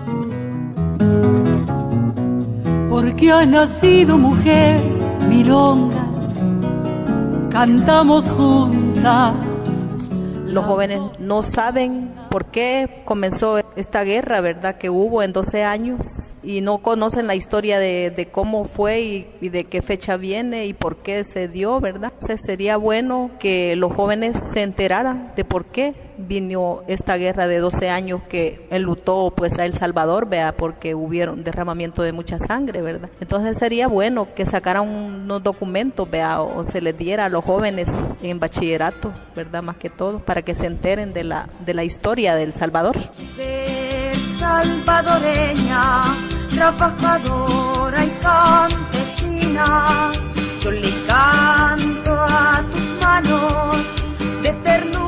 Porque has nacido mujer milonga, cantamos juntas. Los jóvenes no saben por qué comenzó esta guerra, ¿verdad?, que hubo en 12 años y no conocen la historia de cómo fue y de qué fecha viene y por qué se dio, ¿verdad? Entonces sería bueno que los jóvenes se enteraran de por qué vino esta guerra de 12 años que enlutó pues a El Salvador, vea, porque hubieron derramamiento de mucha sangre, ¿verdad? Entonces sería bueno que sacaran unos documentos, vea, o se les diera a los jóvenes en bachillerato, ¿verdad?, más que todo, para que se enteren de la historia de El Salvador. Ser salvadoreña, trabajadora y campesina, yo le canto a tus manos de ternura.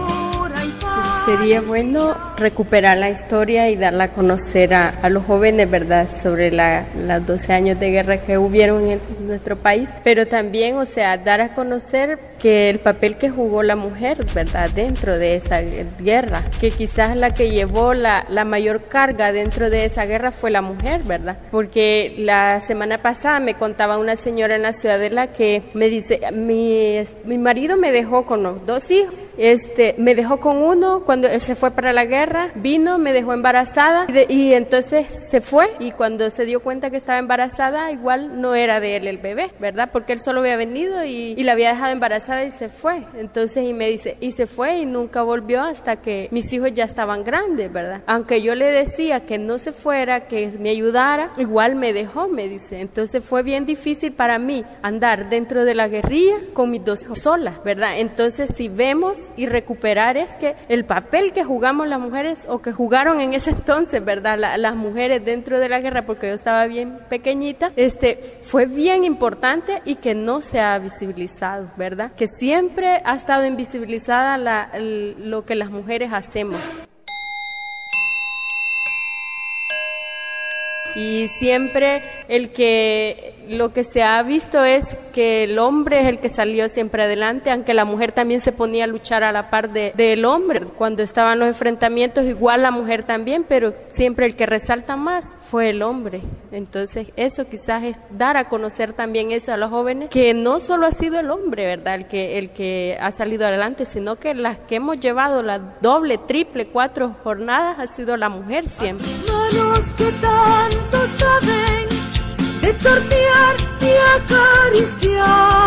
Sería bueno recuperar la historia y darla a conocer a los jóvenes, ¿verdad?, sobre las 12 años de guerra que hubieron en nuestro país, pero también, o sea, dar a conocer que el papel que jugó la mujer, ¿verdad?, dentro de esa guerra, que quizás la que llevó la mayor carga dentro de esa guerra fue la mujer, ¿verdad? Porque la semana pasada me contaba una señora en la Ciudadela que me dice, mi marido me dejó con los 2 hijos, me dejó con uno cuando él se fue para la guerra, vino, me dejó embarazada y entonces se fue, y cuando se dio cuenta que estaba embarazada, igual no era de él el bebé, ¿verdad? Porque él solo había venido y la había dejado embarazada y se fue. Entonces, y me dice, y se fue y nunca volvió hasta que mis hijos ya estaban grandes, ¿verdad? Aunque yo le decía que no se fuera, que me ayudara, igual me dejó, me dice. Entonces fue bien difícil para mí andar dentro de la guerrilla con mis 2 hijos solas, ¿verdad? Entonces, si vemos y recuperar es que el papel que jugamos las mujeres o que jugaron en ese entonces, ¿verdad?, las mujeres dentro de la guerra, porque yo estaba bien pequeñita, fue bien importante y que no se ha visibilizado, ¿verdad?, que siempre ha estado invisibilizada lo que las mujeres hacemos. Y siempre lo que se ha visto es que el hombre es el que salió siempre adelante, aunque la mujer también se ponía a luchar a la par del hombre. Cuando estaban los enfrentamientos, igual la mujer también, pero siempre el que resalta más fue el hombre. Entonces eso quizás es dar a conocer también eso a los jóvenes, que no solo ha sido el hombre, ¿verdad?, el que ha salido adelante, sino que las que hemos llevado las doble, triple, 4 jornadas ha sido la mujer siempre. Manos que tanto saben de tornear y acariciar,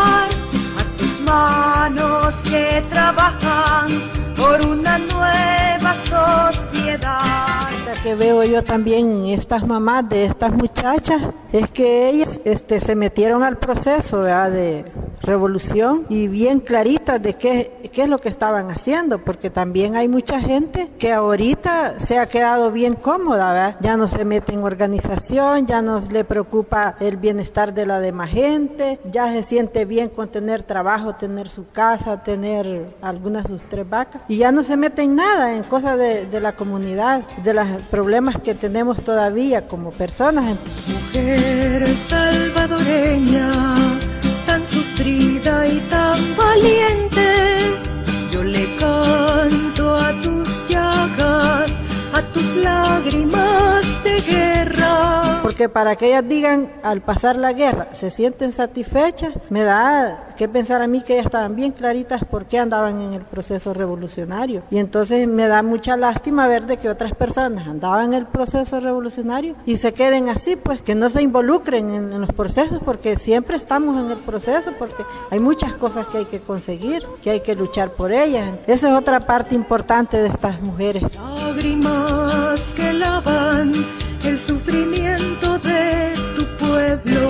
a tus manos que trabajan por una nueva sociedad. Lo que veo yo también estas mamás de estas muchachas es que ellas se metieron al proceso, ¿verdad?, de revolución, y bien claritas de qué es lo que estaban haciendo, porque también hay mucha gente que ahorita se ha quedado bien cómoda, ¿verdad? Ya no se mete en organización, ya no le preocupa el bienestar de la demás gente, ya se siente bien con tener trabajo, tener su casa, tener algunas de sus 3 vacas, y ya no se mete en nada, en cosas de la comunidad, de los problemas que tenemos todavía como personas. Mujer salvadoreña, tan sufrida y tan valiente, yo le canto a tus llagas, a tus lágrimas de guerra. Porque para que ellas digan al pasar la guerra se sienten satisfechas, me da que pensar a mí que ellas estaban bien claritas por qué andaban en el proceso revolucionario. Y entonces me da mucha lástima ver de que otras personas andaban en el proceso revolucionario y se queden así, pues que no se involucren en los procesos, porque siempre estamos en el proceso, porque hay muchas cosas que hay que conseguir, que hay que luchar por ellas. Esa es otra parte importante de estas mujeres. Lágrimas que lavan el sufrimiento de tu pueblo.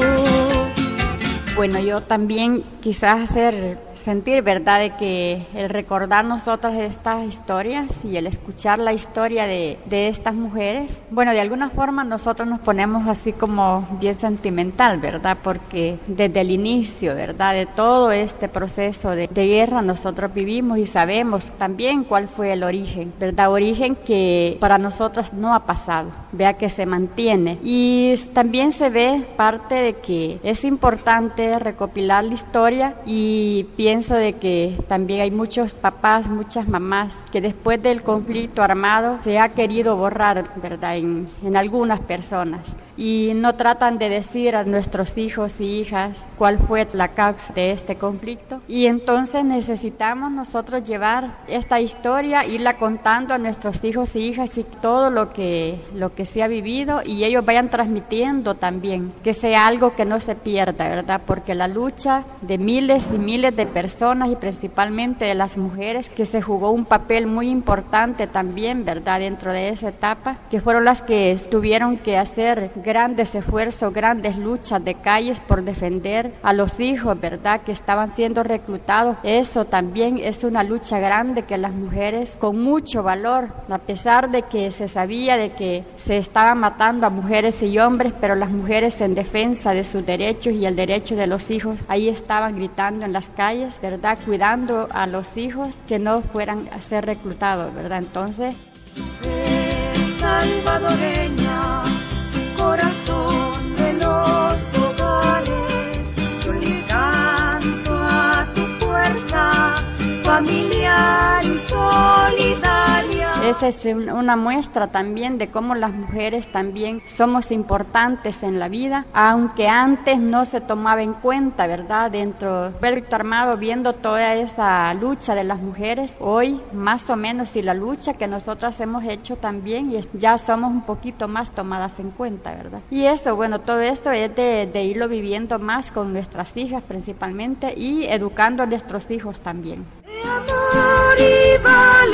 Bueno, yo también quizás hacer sentir, ¿verdad?, de que el recordar nosotros estas historias y el escuchar la historia de estas mujeres, bueno, de alguna forma nosotros nos ponemos así como bien sentimental, ¿verdad?, porque desde el inicio, ¿verdad?, de todo este proceso de guerra nosotros vivimos y sabemos también cuál fue el origen, ¿verdad?, origen que para nosotros no ha pasado, vea que se mantiene, y también se ve parte de que es importante de recopilar la historia, y pienso de que también hay muchos papás, muchas mamás, que después del conflicto armado se ha querido borrar, ¿verdad?, en algunas personas, y no tratan de decir a nuestros hijos y hijas cuál fue la causa de este conflicto. Y entonces necesitamos nosotros llevar esta historia, irla contando a nuestros hijos y hijas, y todo lo que se ha vivido, y ellos vayan transmitiendo también, que sea algo que no se pierda, ¿verdad? Porque la lucha de miles y miles de personas, y principalmente de las mujeres, que se jugó un papel muy importante también, ¿verdad?, dentro de esa etapa, que fueron las que tuvieron que hacer grandes esfuerzos, grandes luchas de calles por defender a los hijos, ¿verdad?, que estaban siendo reclutados. Eso también es una lucha grande que las mujeres, con mucho valor, a pesar de que se sabía de que se estaban matando a mujeres y hombres, pero las mujeres, en defensa de sus derechos y el derecho de los hijos, ahí estaban gritando en las calles, ¿verdad?, cuidando a los hijos que no fueran a ser reclutados, ¿verdad? Entonces, salvadoreña, corazón de los hogares, yo le canto a tu fuerza familiar y solidaria. esa es una muestra también de cómo las mujeres también somos importantes en la vida, aunque antes no se tomaba en cuenta, ¿verdad? Dentro del conflicto armado, viendo toda esa lucha de las mujeres, hoy más o menos, y la lucha que nosotras hemos hecho también, y ya somos un poquito más tomadas en cuenta, ¿verdad? Y eso, bueno, todo esto es de irlo viviendo más con nuestras hijas principalmente, y educando a nuestros hijos también. De amor y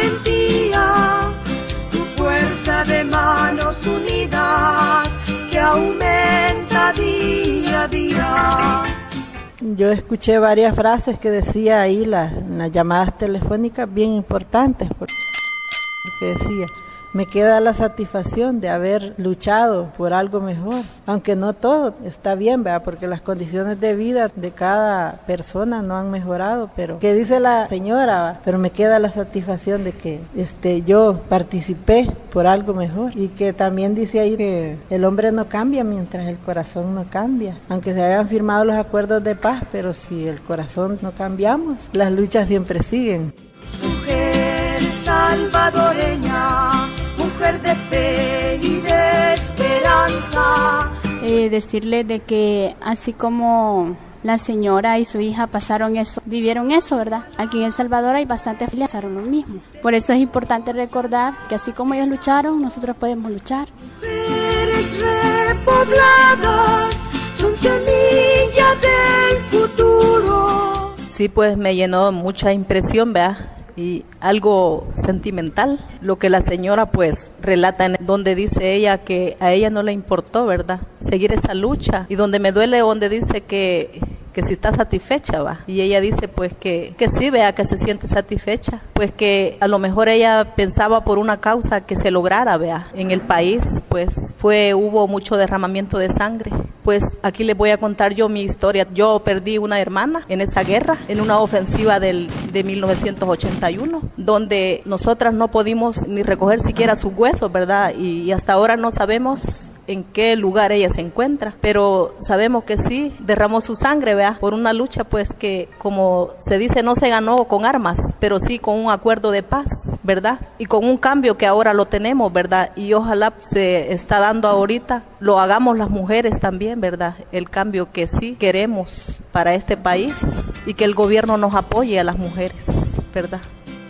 valentía, tu fuerza de manos unidas que aumenta día a día. Yo escuché varias frases que decía ahí las llamadas telefónicas bien importantes, porque decía: me queda la satisfacción de haber luchado por algo mejor, aunque no todo está bien, ¿verdad? Porque las condiciones de vida de cada persona no han mejorado, pero ¿qué dice la señora? ¿Va? Pero me queda la satisfacción de que yo participé por algo mejor, y que también dice ahí que el hombre no cambia mientras el corazón no cambia, aunque se hayan firmado los acuerdos de paz, pero si el corazón no cambiamos, las luchas siempre siguen. Mujer salvadoreña, mujer de fe y de esperanza. Decirle de que así como la señora y su hija vivieron eso, ¿verdad? Aquí en El Salvador hay bastantes familias que pasaron lo mismo. Por eso es importante recordar que así como ellos lucharon, nosotros podemos luchar. Mujeres repobladas son semilla del futuro. Sí, pues me llenó mucha impresión, ¿verdad? Y algo sentimental, lo que la señora pues relata, en donde dice ella que a ella no le importó, ¿verdad?, seguir esa lucha, y donde me duele, donde dice que si está satisfecha, va, y ella dice pues que sí, vea, que se siente satisfecha, pues que a lo mejor ella pensaba por una causa que se lograra, vea, en el país, pues hubo mucho derramamiento de sangre. Pues aquí les voy a contar yo mi historia. Yo perdí una hermana en esa guerra, en una ofensiva de 1981, donde nosotras no pudimos ni recoger siquiera sus huesos, ¿verdad? Y hasta ahora no sabemos en qué lugar ella se encuentra, pero sabemos que sí derramó su sangre, ¿verdad?, por una lucha pues que, como se dice, no se ganó con armas, pero sí con un acuerdo de paz, ¿verdad?, y con un cambio que ahora lo tenemos, ¿verdad?, y ojalá se está dando ahorita, lo hagamos las mujeres también, ¿verdad?, el cambio que sí queremos para este país, y que el gobierno nos apoye a las mujeres, ¿verdad?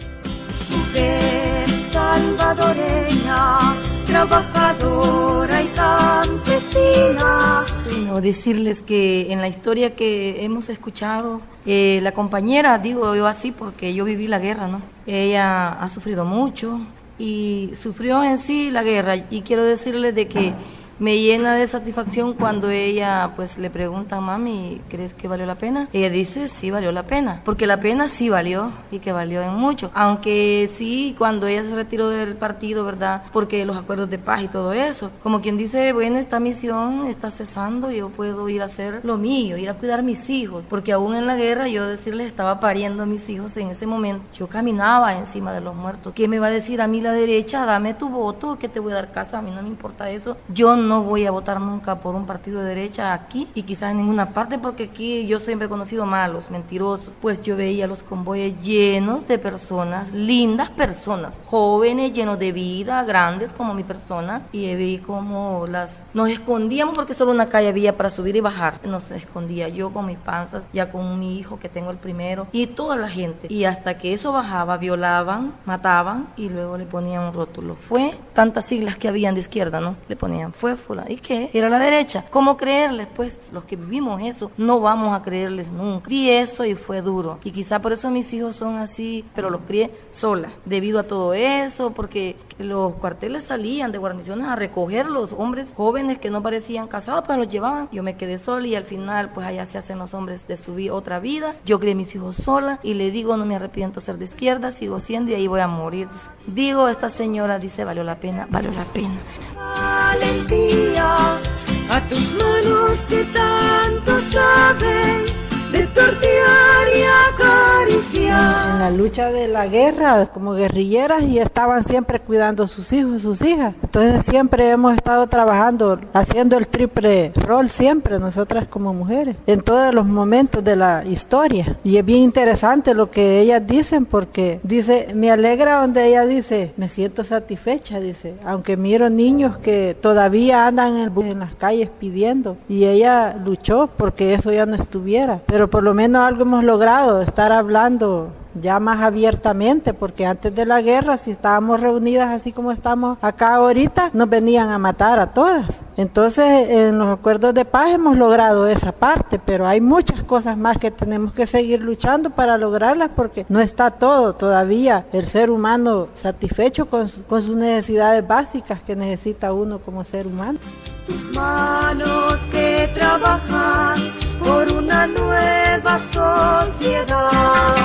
Mujer salvadoreña, trabajadora y campesina. Bueno, decirles que en la historia que hemos escuchado, la compañera, digo yo así porque yo viví la guerra, ¿no? Ella ha sufrido mucho y sufrió en sí la guerra, y quiero decirles de que me llena de satisfacción cuando ella pues le pregunta: mami, ¿crees que valió la pena? Ella dice: sí, valió la pena, porque la pena sí valió, y que valió en mucho, aunque sí, cuando ella se retiró del partido, ¿verdad?, porque los acuerdos de paz y todo eso, como quien dice, bueno, esta misión está cesando, yo puedo ir a hacer lo mío, ir a cuidar a mis hijos, porque aún en la guerra, yo decirles, estaba pariendo a mis hijos en ese momento, yo caminaba encima de los muertos. ¿Qué me va a decir a mí la derecha? Dame tu voto, que te voy a dar casa, a mí no me importa eso, yo no voy a votar nunca por un partido de derecha aquí y quizás en ninguna parte, porque aquí yo siempre he conocido malos, mentirosos. Pues yo veía los convoyes llenos de personas, lindas personas, jóvenes, llenos de vida, grandes como mi persona, y vi como nos escondíamos porque solo una calle había para subir y bajar. Nos escondía yo con mis panzas, ya con mi hijo que tengo el primero, y toda la gente. Y hasta que eso bajaba, violaban, mataban y luego le ponían un rótulo. Fue tantas siglas que habían de izquierda, ¿no? Le ponían fue fulano. ¿Y qué? Era la derecha. ¿Cómo creerles? Pues los que vivimos eso, no vamos a creerles nunca. Y eso y fue duro. Y quizá por eso mis hijos son así, pero los crié sola, debido a todo eso, porque los cuarteles salían de guarniciones a recoger los hombres jóvenes que no parecían casados, pero los llevaban. Yo me quedé sola y al final, pues allá se hacen los hombres de su otra vida. Yo crié mis hijos sola y le digo, no me arrepiento ser de izquierda, sigo siendo y ahí voy a morir. Digo, esta señora dice, valió la pena, valió la pena. Valentía, a tus manos que tanto saben de tortear y acariciar. En la lucha de la guerra, como guerrilleras, y estaban siempre cuidando a sus hijos, sus hijas. Entonces siempre hemos estado trabajando, haciendo el triple rol siempre, nosotras como mujeres, en todos los momentos de la historia. Y es bien interesante lo que ellas dicen, porque dice, me alegra donde ella dice, me siento satisfecha, dice, aunque miro niños que todavía andan en las calles pidiendo, y ella luchó porque eso ya no estuviera. Pero por lo menos algo hemos logrado, estar hablando ya más abiertamente, porque antes de la guerra, si estábamos reunidas así como estamos acá ahorita, nos venían a matar a todas. Entonces, en los acuerdos de paz hemos logrado esa parte, pero hay muchas cosas más que tenemos que seguir luchando para lograrlas, porque no está todo todavía el ser humano satisfecho con sus necesidades básicas que necesita uno como ser humano. Tus manos que trabajan por una nueva sociedad.